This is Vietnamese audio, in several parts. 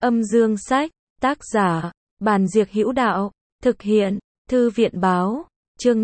Âm dương sách, tác giả, Bàn Diệc Hữu Đạo, thực hiện, Thư viện báo, chương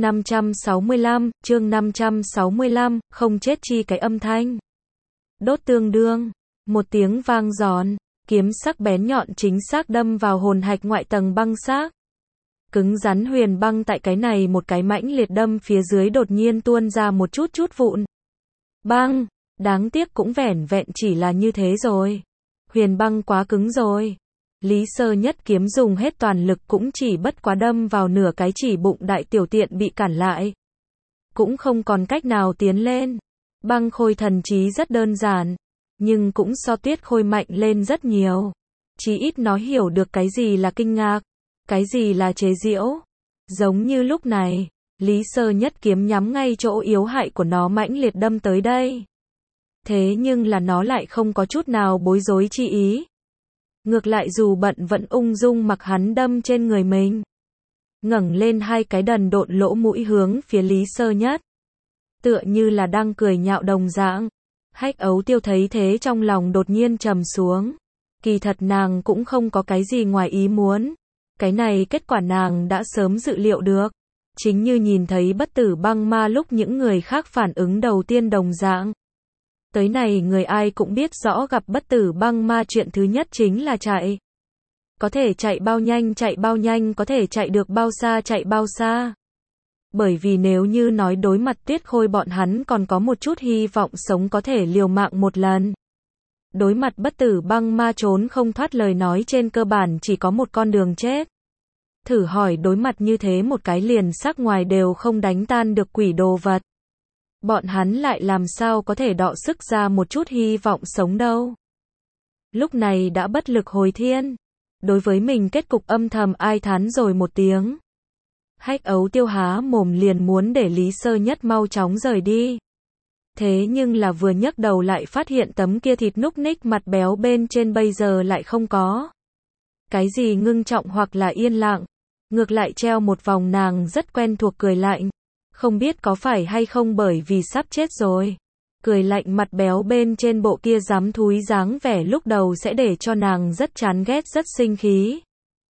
565, không chết chi cái âm thanh. Đốt tương đương, một tiếng vang giòn, kiếm sắc bén nhọn chính xác đâm vào hồn hạch ngoại tầng băng xác. Cứng rắn huyền băng tại cái này một cái mãnh liệt đâm phía dưới đột nhiên tuôn ra một chút vụn. Băng, đáng tiếc cũng vẻn vẹn chỉ là như thế rồi. Huyền băng quá cứng rồi. Lý Sơ Nhất kiếm dùng hết toàn lực cũng chỉ bất quá đâm vào nửa cái chỉ bụng đại tiểu tiện bị cản lại. Cũng không còn cách nào tiến lên. Băng khôi thần trí rất đơn giản, nhưng cũng so tuyết khôi mạnh lên rất nhiều. Chí ít nó hiểu được cái gì là kinh ngạc, cái gì là chế giễu. Giống như lúc này, Lý Sơ Nhất kiếm nhắm ngay chỗ yếu hại của nó mãnh liệt đâm tới đây. Thế nhưng là nó lại không có chút nào bối rối chi ý. Ngược lại dù bận vẫn ung dung mặc hắn đâm trên người mình. Ngẩng lên hai cái đần độn lỗ mũi hướng phía Lý Sơ Nhất. Tựa như là đang cười nhạo đồng dạng. Hách Ấu Tiêu thấy thế trong lòng đột nhiên trầm xuống. Kỳ thật nàng cũng không có cái gì ngoài ý muốn. Cái này kết quả nàng đã sớm dự liệu được. Chính như nhìn thấy bất tử băng ma lúc những người khác phản ứng đầu tiên đồng dạng. Tới này người ai cũng biết rõ gặp bất tử băng ma chuyện thứ nhất chính là chạy. Có thể chạy bao nhanh, có thể chạy được bao xa. Bởi vì nếu như nói đối mặt Tuyết Khôi bọn hắn còn có một chút hy vọng sống có thể liều mạng một lần. Đối mặt bất tử băng ma trốn không thoát lời nói trên cơ bản chỉ có một con đường chết. Thử hỏi đối mặt như thế một cái liền sắc ngoài đều không đánh tan được quỷ đồ vật. Bọn hắn lại làm sao có thể đọ sức ra một chút hy vọng sống đâu. Lúc này đã bất lực hồi thiên. Đối với mình kết cục âm thầm ai thán rồi một tiếng. Hách Ấu Tiêu há mồm liền muốn để Lý Sơ Nhất mau chóng rời đi. Thế nhưng là vừa nhấc đầu lại phát hiện tấm kia thịt núc ních mặt béo bên trên bây giờ lại không có. Cái gì ngưng trọng hoặc là yên lặng. Ngược lại treo một vòng nàng rất quen thuộc cười lạnh. Không biết có phải hay không bởi vì sắp chết rồi. Cười lạnh mặt béo bên trên bộ kia dám thúi dáng vẻ lúc đầu sẽ để cho nàng rất chán ghét rất sinh khí.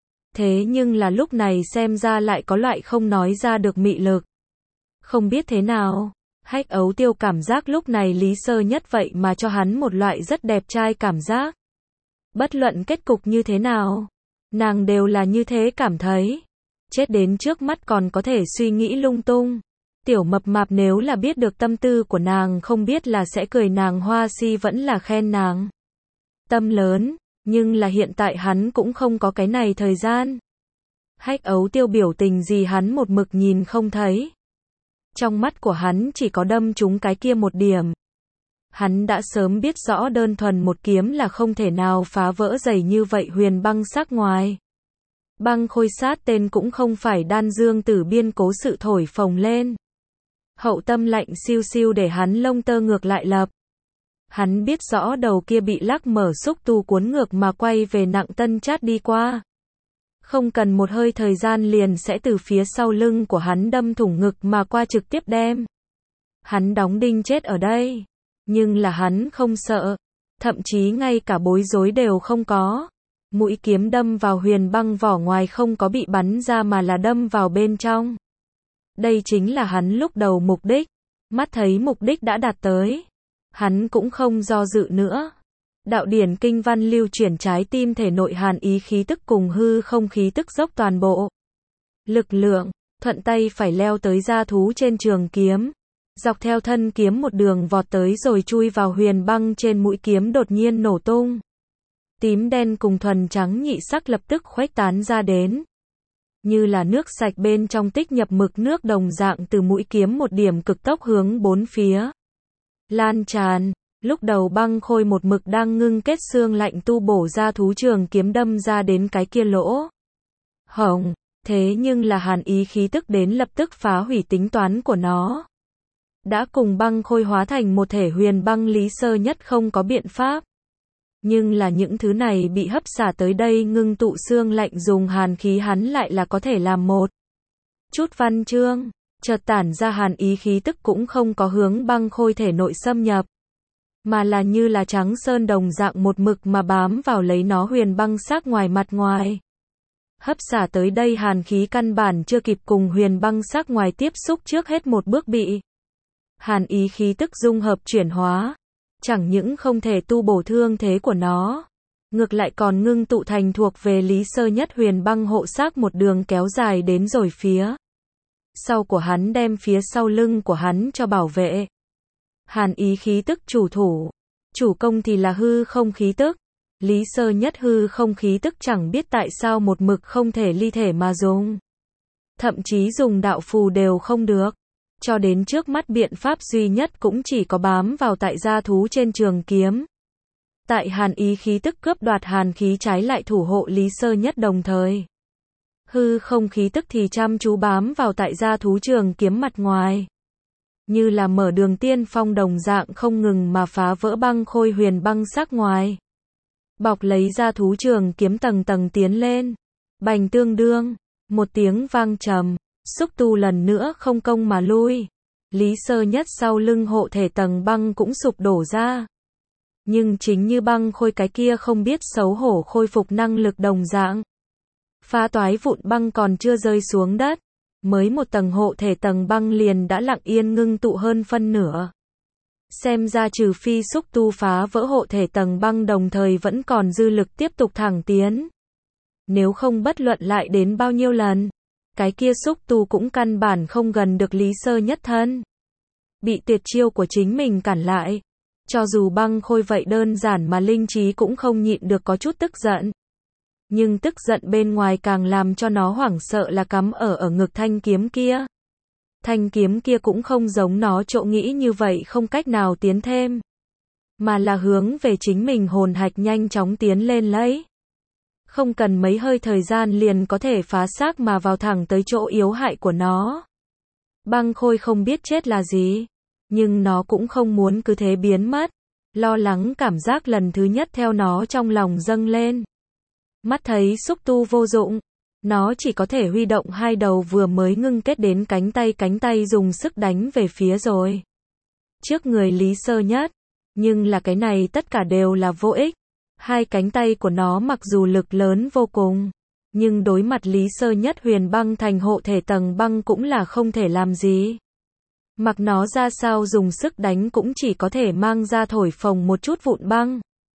Thế nhưng là lúc này xem ra lại có loại không nói ra được mị lực. Không biết thế nào, Hách Ấu Tiêu cảm giác lúc này Lý Sơ Nhất vậy mà cho hắn một loại rất đẹp trai cảm giác. Bất luận kết cục như thế nào, nàng đều là như thế cảm thấy. Chết đến trước mắt còn có thể suy nghĩ lung tung. Tiểu mập mạp nếu là biết được tâm tư của nàng không biết là sẽ cười nàng hoa si vẫn là khen nàng. Tâm lớn, nhưng là hiện tại hắn cũng không có cái này thời gian. Hách Ấu Tiêu biểu tình gì hắn một mực nhìn không thấy. Trong mắt của hắn chỉ có đâm trúng cái kia một điểm. Hắn đã sớm biết rõ đơn thuần một kiếm là không thể nào phá vỡ dày như vậy huyền băng sắc ngoài. Băng khôi sát tên cũng không phải đan dương tử biên cố sự thổi phồng lên. Hậu tâm lạnh siêu siêu để hắn lông tơ ngược lại lập. Hắn biết rõ đầu kia bị lắc mở xúc tu cuốn ngược mà quay về nặng tân chát đi qua. Không cần một hơi thời gian liền sẽ từ phía sau lưng của hắn đâm thủng ngực mà qua trực tiếp đem. Hắn đóng đinh chết ở đây. Nhưng là hắn không sợ. Thậm chí ngay cả bối rối đều không có. Mũi kiếm đâm vào huyền băng vỏ ngoài không có bị bắn ra mà là đâm vào bên trong. Đây chính là hắn lúc đầu mục đích. Mắt thấy mục đích đã đạt tới. Hắn cũng không do dự nữa. Đạo điển kinh văn lưu chuyển trái tim thể nội hàn ý khí tức cùng hư không khí tức dốc toàn bộ. Lực lượng, thuận tay phải leo tới gia thú trên trường kiếm. Dọc theo thân kiếm một đường vọt tới rồi chui vào huyền băng trên mũi kiếm đột nhiên nổ tung. Tím đen cùng thuần trắng nhị sắc lập tức khuếch tán ra đến. Như là nước sạch bên trong tích nhập mực nước đồng dạng từ mũi kiếm một điểm cực tốc hướng bốn phía. Lan tràn, lúc đầu băng khôi một mực đang ngưng kết xương lạnh tu bổ ra thú trường kiếm đâm ra đến cái kia lỗ hổng, thế nhưng là hàn ý khí tức đến lập tức phá hủy tính toán của nó. Đã cùng băng khôi hóa thành một thể huyền băng Lý Sơ Nhất không có biện pháp. Nhưng là những thứ này bị hấp xả tới đây ngưng tụ xương lạnh dùng hàn khí hắn lại là có thể làm một chút văn chương, chợt tản ra hàn ý khí tức cũng không có hướng băng khôi thể nội xâm nhập. mà là như là trắng sơn đồng dạng một mực mà bám vào lấy nó huyền băng sắc ngoài mặt ngoài. Hấp xả tới đây hàn khí căn bản chưa kịp cùng huyền băng sắc ngoài tiếp xúc trước hết một bước bị hàn ý khí tức dung hợp chuyển hóa, chẳng những không thể tu bổ thương thế của nó, ngược lại còn ngưng tụ thành thuộc về Lý Sơ Nhất huyền băng hộ sắc một đường kéo dài đến rồi phía sau của hắn, đem phía sau lưng của hắn cho bảo vệ. Hàn ý khí tức chủ thủ, chủ công thì là hư không khí tức. Lý Sơ Nhất hư không khí tức chẳng biết tại sao một mực không thể ly thể mà dùng. Thậm chí dùng đạo phù đều không được. Cho đến trước mắt biện pháp duy nhất cũng chỉ có bám vào tại gia thú trên trường kiếm. Tại hàn ý khí tức cướp đoạt hàn khí trái lại thủ hộ Lý Sơ Nhất đồng thời. Hư không khí tức thì chăm chú bám vào tại gia thú trường kiếm mặt ngoài. Như là mở đường tiên phong đồng dạng không ngừng mà phá vỡ băng khôi huyền băng sắc ngoài. Bọc lấy ra thú trường kiếm tầng tầng tiến lên. Bành tương đương, một tiếng vang trầm, xúc tu lần nữa không công mà lui. Lý Sơ Nhất sau lưng hộ thể tầng băng cũng sụp đổ ra. Nhưng chính như băng khôi cái kia không biết xấu hổ khôi phục năng lực đồng dạng. Phá toái vụn băng còn chưa rơi xuống đất. Mới một tầng hộ thể tầng băng liền đã lặng yên ngưng tụ hơn phân nửa. Xem ra trừ phi xúc tu phá vỡ hộ thể tầng băng đồng thời vẫn còn dư lực tiếp tục thẳng tiến. Nếu không bất luận lại đến bao nhiêu lần, cái kia xúc tu cũng căn bản không gần được Lý Sơ Nhất thân. Bị tuyệt chiêu của chính mình cản lại. Cho dù băng khôi vậy đơn giản mà linh trí cũng không nhịn được có chút tức giận. Nhưng tức giận bên ngoài càng làm cho nó hoảng sợ là cắm ở ngực thanh kiếm kia. Thanh kiếm kia cũng không giống nó chỗ nghĩ như vậy không cách nào tiến thêm. Mà là hướng về chính mình hồn hạch nhanh chóng tiến lên lấy. Không cần mấy hơi thời gian liền có thể phá xác mà vào thẳng tới chỗ yếu hại của nó. Băng khôi không biết chết là gì. Nhưng nó cũng không muốn cứ thế biến mất. Lo lắng cảm giác lần thứ nhất theo nó trong lòng dâng lên. Mắt thấy xúc tu vô dụng. Nó chỉ có thể huy động hai đầu vừa mới ngưng kết đến cánh tay dùng sức đánh về phía rồi. Trước người Lý Sơ Nhất. Nhưng là cái này tất cả đều là vô ích. Hai cánh tay của nó mặc dù lực lớn vô cùng. Nhưng đối mặt Lý Sơ Nhất huyền băng thành hộ thể tầng băng cũng là không thể làm gì. Mặc nó ra sao dùng sức đánh cũng chỉ có thể mang ra thổi phồng một chút vụn băng.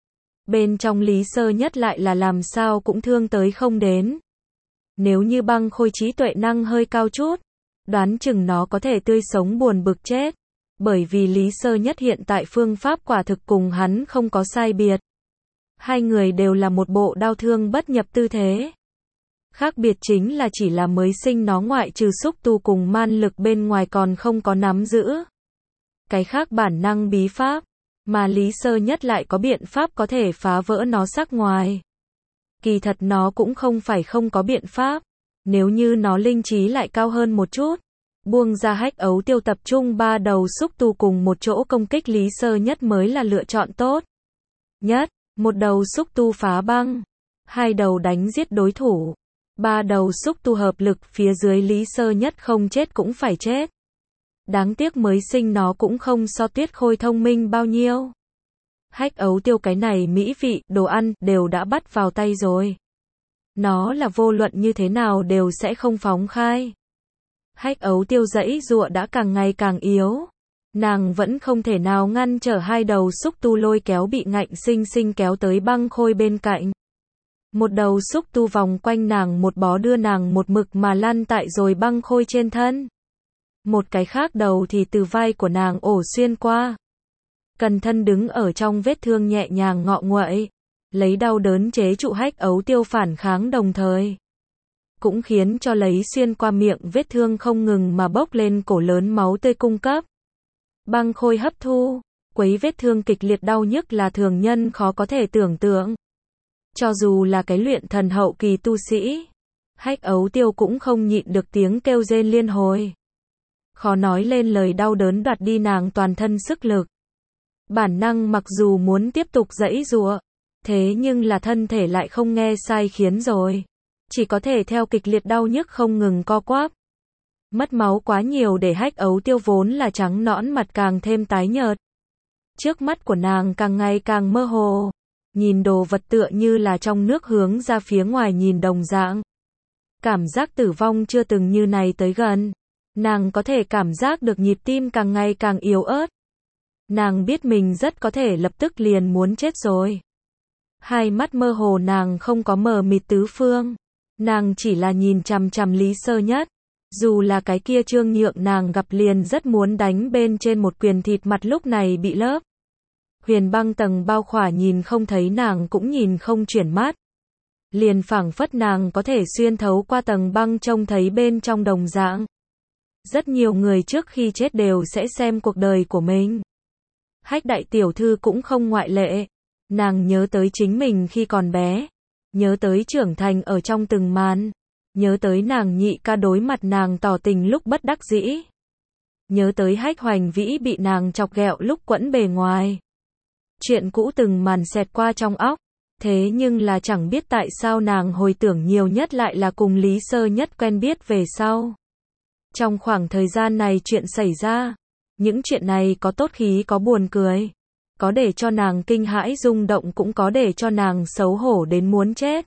Bên trong Lý Sơ Nhất lại là làm sao cũng thương tới không đến. Nếu như băng khôi trí tuệ năng hơi cao chút, đoán chừng nó có thể tươi sống buồn bực chết. Bởi vì Lý Sơ Nhất hiện tại phương pháp quả thực cùng hắn không có sai biệt. Hai người đều là một bộ đao thương bất nhập tư thế. Khác biệt chính là chỉ là mới sinh nó ngoại trừ xúc tu cùng man lực bên ngoài còn không có nắm giữ. Cái khác bản năng bí pháp, mà Lý Sơ Nhất lại có biện pháp có thể phá vỡ nó sắc ngoài. Kỳ thật nó cũng không phải không có biện pháp. Nếu như nó linh trí lại cao hơn một chút. Buông ra hách ấu tiêu tập trung ba đầu xúc tu cùng một chỗ công kích Lý Sơ Nhất mới là lựa chọn tốt nhất. Một đầu xúc tu phá băng. Hai đầu đánh giết đối thủ. Ba đầu xúc tu hợp lực phía dưới Lý Sơ Nhất không chết cũng phải chết. Đáng tiếc mới sinh nó cũng không so Tuyết Khôi thông minh bao nhiêu. Hách ấu tiêu cái này mỹ vị, đồ ăn, đều đã bắt vào tay rồi. Nó là vô luận như thế nào đều sẽ không phóng khai. Hách ấu tiêu giãy giụa đã càng ngày càng yếu. Nàng vẫn không thể nào ngăn trở hai đầu xúc tu lôi kéo bị ngạnh sinh sinh kéo tới băng khôi bên cạnh. Một đầu xúc tu vòng quanh nàng một bó đưa nàng một mực mà lăn tại rồi băng khôi trên thân. Một cái khác đầu thì từ vai của nàng ổ xuyên qua. Cần thân đứng ở trong vết thương nhẹ nhàng ngọ nguậy. Lấy đau đớn chế trụ hách ấu tiêu phản kháng đồng thời. Cũng khiến cho lấy xuyên qua miệng vết thương không ngừng mà bốc lên cổ lớn máu tươi cung cấp. Băng khôi hấp thu, quấy vết thương kịch liệt đau nhức là thường nhân khó có thể tưởng tượng. Cho dù là cái luyện thần hậu kỳ tu sĩ, hách ấu tiêu cũng không nhịn được tiếng kêu rên liên hồi. Khó nói lên lời đau đớn đoạt đi nàng toàn thân sức lực. Bản năng mặc dù muốn tiếp tục giãy giụa, thế nhưng là thân thể lại không nghe sai khiến rồi. Chỉ có thể theo kịch liệt đau nhức không ngừng co quắp. Mất máu quá nhiều để hách ấu tiêu vốn là trắng nõn mặt càng thêm tái nhợt. Trước mắt của nàng càng ngày càng mơ hồ. Nhìn đồ vật tựa như là trong nước hướng ra phía ngoài nhìn đồng dạng. Cảm giác tử vong chưa từng như này tới gần. Nàng có thể cảm giác được nhịp tim càng ngày càng yếu ớt. Nàng biết mình rất có thể lập tức liền muốn chết rồi. Hai mắt mơ hồ nàng không có mờ mịt tứ phương. Nàng chỉ là nhìn chằm chằm Lý Sơ Nhất. Dù là cái kia Trương Nhượng nàng gặp liền rất muốn đánh bên trên một quyền thịt mặt lúc này bị lớp. Huyền băng tầng bao khỏa nhìn không thấy nàng cũng nhìn không chuyển mắt. Liền phảng phất nàng có thể xuyên thấu qua tầng băng trông thấy bên trong đồng dạng. Rất nhiều người trước khi chết đều sẽ xem cuộc đời của mình. Hách đại tiểu thư cũng không ngoại lệ. Nàng nhớ tới chính mình khi còn bé. Nhớ tới trưởng thành ở trong từng màn. Nhớ tới nàng nhị ca đối mặt nàng tỏ tình lúc bất đắc dĩ. Nhớ tới Hách Hoành Vĩ bị nàng chọc ghẹo lúc quẫn bề ngoài. Chuyện cũ từng màn xẹt qua trong óc. Thế nhưng là chẳng biết tại sao nàng hồi tưởng nhiều nhất lại là cùng Lý Sơ Nhất quen biết về sau. Trong khoảng thời gian này chuyện xảy ra. Những chuyện này có tốt khí có buồn cười. Có để cho nàng kinh hãi rung động cũng có để cho nàng xấu hổ đến muốn chết.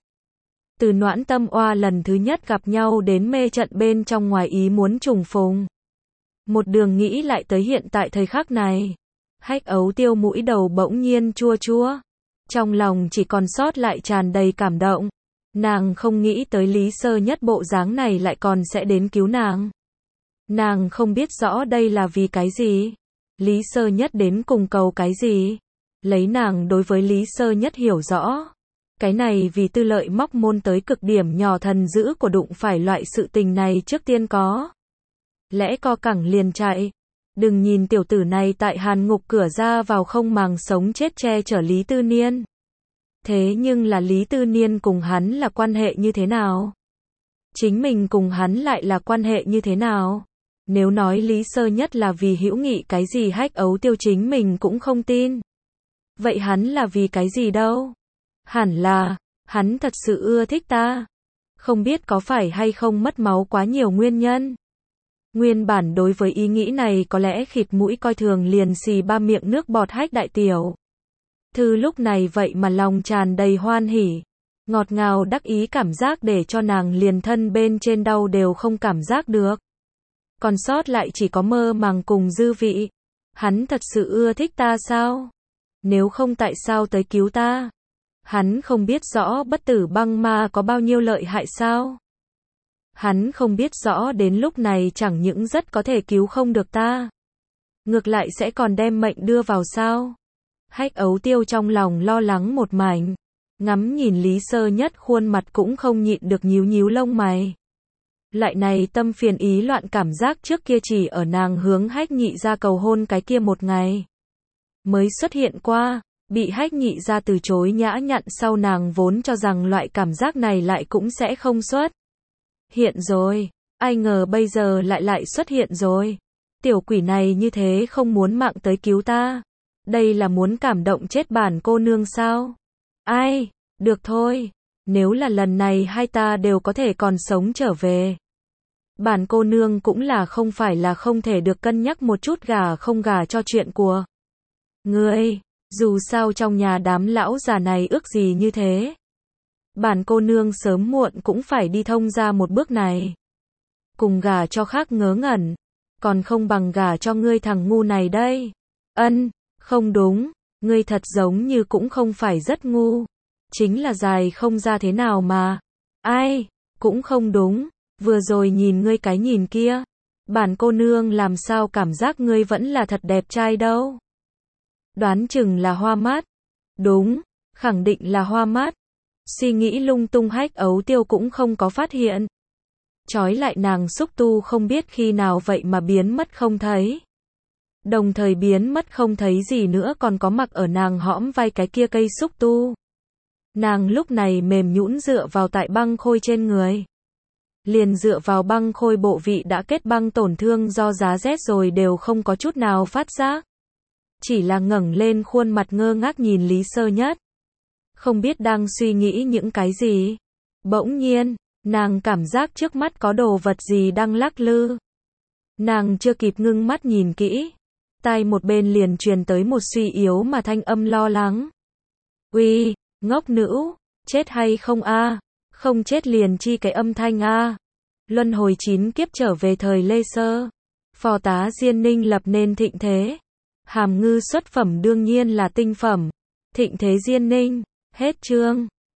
Từ Noãn Tâm Oa lần thứ nhất gặp nhau đến mê trận bên trong ngoài ý muốn trùng phùng. Một đường nghĩ lại tới hiện tại thời khắc này. Hách Ấu Tiêu mũi đầu bỗng nhiên chua chua. Trong lòng chỉ còn sót lại tràn đầy cảm động. Nàng không nghĩ tới Lý Sơ Nhất bộ dáng này lại còn sẽ đến cứu nàng. Nàng không biết rõ đây là vì cái gì. Lý Sơ Nhất đến cùng cầu cái gì. Lấy nàng đối với Lý Sơ Nhất hiểu rõ. Cái này vì tư lợi móc môn tới cực điểm nhỏ thần dữ của đụng phải loại sự tình này trước tiên có. Lẽ co cẳng liền chạy. Đừng nhìn tiểu tử này tại hàn ngục cửa ra vào không màng sống chết che chở Lý Tư Niên. Thế nhưng là Lý Tư Niên cùng hắn là quan hệ như thế nào? Chính mình cùng hắn lại là quan hệ như thế nào? Nếu nói Lý Sơ Nhất là vì hữu nghị cái gì Hách Ấu Tiêu chính mình cũng không tin. Vậy hắn là vì cái gì đâu? Hẳn là, hắn thật sự ưa thích ta. Không biết có phải hay không mất máu quá nhiều nguyên nhân. Nguyên bản đối với ý nghĩ này có lẽ khịt mũi coi thường liền xì ba miệng nước bọt Hách đại tiểu thư lúc này vậy mà lòng tràn đầy hoan hỉ. Ngọt ngào đắc ý cảm giác để cho nàng liền thân bên trên đau đều không cảm giác được. Còn sót lại chỉ có mơ màng cùng dư vị. Hắn thật sự ưa thích ta sao? Nếu không tại sao tới cứu ta? Hắn không biết rõ bất tử băng ma có bao nhiêu lợi hại sao? Hắn không biết rõ đến lúc này chẳng những rất có thể cứu không được ta. Ngược lại sẽ còn đem mệnh đưa vào sao? Hách Ấu Tiêu trong lòng lo lắng một mảnh. Ngắm nhìn Lý Sơ Nhất khuôn mặt cũng không nhịn được nhíu nhíu lông mày. Lại này tâm phiền ý loạn cảm giác trước kia chỉ ở nàng hướng Hách Nhị ra cầu hôn cái kia một ngày. Mới xuất hiện qua, bị Hách Nhị ra từ chối nhã nhặn sau nàng vốn cho rằng loại cảm giác này lại cũng sẽ không xuất hiện rồi. Ai ngờ bây giờ lại xuất hiện rồi. Tiểu quỷ này như thế không muốn mạng tới cứu ta. Đây là muốn cảm động chết bản cô nương sao? Ai, được thôi. Nếu là lần này hai ta đều có thể còn sống trở về. Bản cô nương cũng là không phải là không thể được cân nhắc một chút gả không gả cho chuyện của ngươi. Dù sao trong nhà đám lão già này ước gì như thế. Bản cô nương sớm muộn cũng phải đi thông ra một bước này. Cùng gả cho khác ngớ ngẩn. Còn không bằng gả cho ngươi thằng ngu này đây. Ân, không đúng. Ngươi thật giống như cũng không phải rất ngu. Chính là dài không ra thế nào mà. Ai, cũng không đúng. Vừa rồi nhìn ngươi cái nhìn kia. Bản cô nương làm sao cảm giác ngươi vẫn là thật đẹp trai đâu. Đoán chừng là hoa mắt. Đúng, khẳng định là hoa mắt. Suy nghĩ lung tung Hách Ấu Tiêu cũng không có phát hiện. Trói lại nàng xúc tu không biết khi nào vậy mà biến mất không thấy. Đồng thời biến mất không thấy gì nữa còn có mặc ở nàng hõm vai cái kia cây xúc tu. Nàng lúc này mềm nhũn dựa vào tại băng khôi trên người. Liền dựa vào băng khôi bộ vị đã kết băng tổn thương do giá rét rồi đều không có chút nào phát giác. Chỉ là ngẩng lên khuôn mặt ngơ ngác nhìn Lý Sơ Nhất. Không biết đang suy nghĩ những cái gì. Bỗng nhiên, nàng cảm giác trước mắt có đồ vật gì đang lắc lư. Nàng chưa kịp ngưng mắt nhìn kỹ. Tai một bên liền truyền tới một suy yếu mà thanh âm lo lắng. Uy, ngốc nữ, chết hay không a? Không chết liền chi cái âm thanh a. Luân hồi 9 kiếp trở về thời Lê Sơ. Phò tá Diên Ninh lập nên thịnh thế. Hàm ngư xuất phẩm đương nhiên là tinh phẩm. Thịnh thế Diên Ninh. Hết chương.